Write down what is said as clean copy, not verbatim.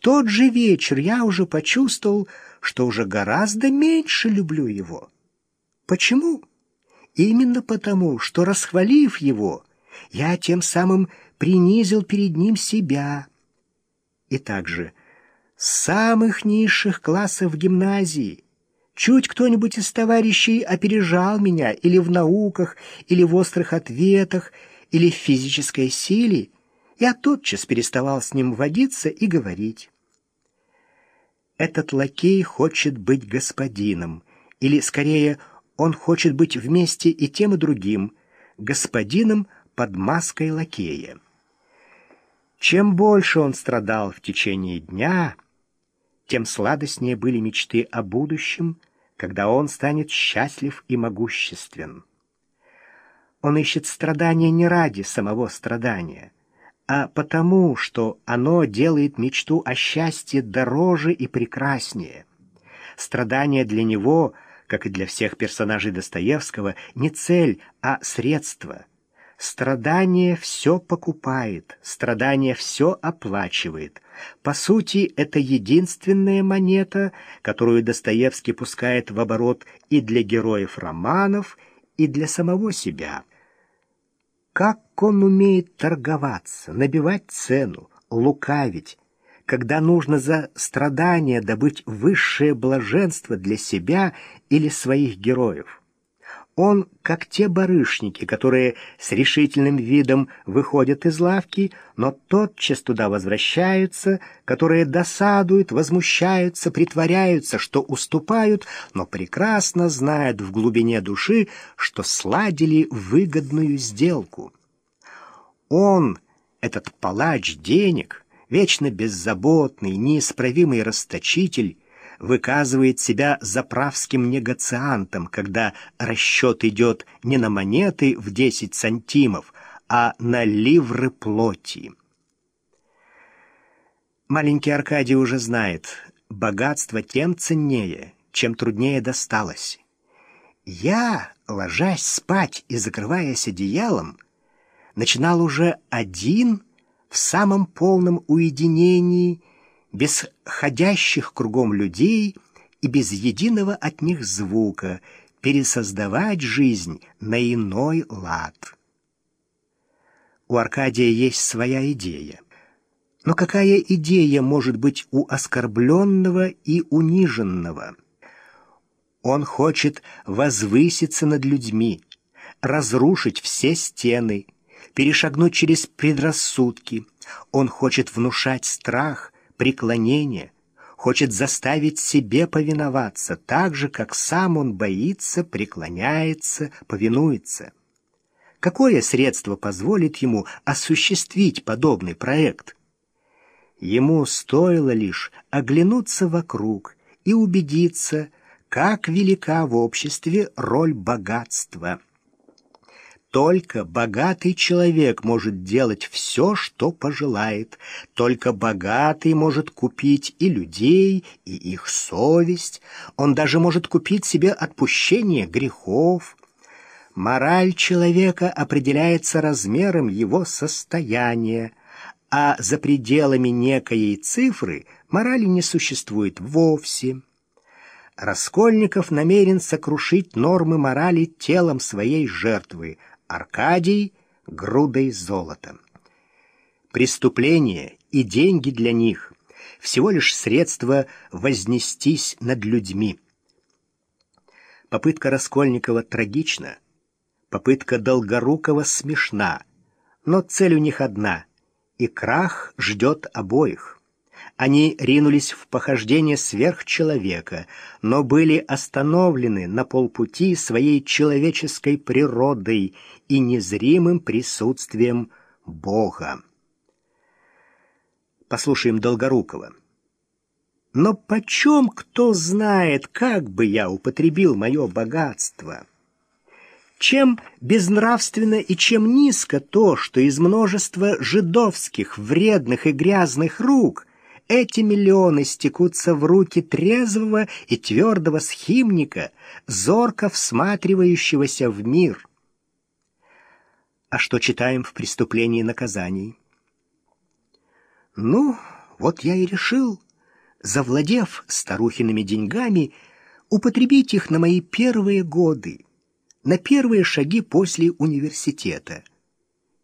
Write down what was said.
тот же вечер я уже почувствовал, что уже гораздо меньше люблю его. Почему? Именно потому, что, расхвалив его, я тем самым принизил перед ним себя. И также с самых низших классов гимназии чуть кто-нибудь из товарищей опережал меня или в науках, или в острых ответах, или в физической силе, я тотчас переставал с ним водиться и говорить. Этот лакей хочет быть господином, или, скорее, он хочет быть вместе и тем, и другим, господином под маской лакея. Чем больше он страдал в течение дня, тем сладостнее были мечты о будущем, когда он станет счастлив и могуществен. Он ищет страдания не ради самого страдания, а потому, что оно делает мечту о счастье дороже и прекраснее. Страдание для него, как и для всех персонажей Достоевского, не цель, а средство. Страдание все покупает, страдание все оплачивает. По сути, это единственная монета, которую Достоевский пускает в оборот и для героев романов, и для самого себя. Как он умеет торговаться, набивать цену, лукавить, когда нужно за страдания добыть высшее блаженство для себя или своих героев. Он, как те барышники, которые с решительным видом выходят из лавки, но тотчас туда возвращаются, которые досадуют, возмущаются, притворяются, что уступают, но прекрасно знают в глубине души, что сладили выгодную сделку. Он, этот палач денег, вечно беззаботный, неисправимый расточитель, выказывает себя заправским негациантом, когда расчет идет не на монеты в 10 сантимов, а на ливры плоти. Маленький Аркадий уже знает, богатство тем ценнее, чем труднее досталось. Я, ложась спать и закрываясь одеялом, начинал уже один в самом полном уединении, без ходящих кругом людей и без единого от них звука, пересоздавать жизнь на иной лад. У Аркадия есть своя идея. Но какая идея может быть у оскорбленного и униженного? Он хочет возвыситься над людьми, разрушить все стены, перешагнуть через предрассудки. Он хочет внушать страх, преклонение, хочет заставить себе повиноваться, так же, как сам он боится, преклоняется, повинуется. Какое средство позволит ему осуществить подобный проект? Ему стоило лишь оглянуться вокруг и убедиться, как велика в обществе роль богатства. Только богатый человек может делать все, что пожелает. Только богатый может купить и людей, и их совесть. Он даже может купить себе отпущение грехов. Мораль человека определяется размером его состояния, а за пределами некоей цифры морали не существует вовсе. Раскольников намерен сокрушить нормы морали телом своей жертвы, Аркадий — грудой золота. Преступление и деньги для них — всего лишь средство вознестись над людьми. Попытка Раскольникова трагична, попытка Долгорукова смешна, но цель у них одна, и крах ждет обоих. Они ринулись в похождение сверхчеловека, но были остановлены на полпути своей человеческой природой и незримым присутствием Бога. Послушаем Долгорукова. «Но почем кто знает, как бы я употребил мое богатство? Чем безнравственно и чем низко то, что из множества жидовских, вредных и грязных рук эти миллионы стекутся в руки трезвого и твердого схимника, зорко всматривающегося в мир». А что читаем в «Преступлении и наказании»? Ну, Вот я и решил, завладев старухиными деньгами, употребить их на мои первые годы, на первые шаги после университета.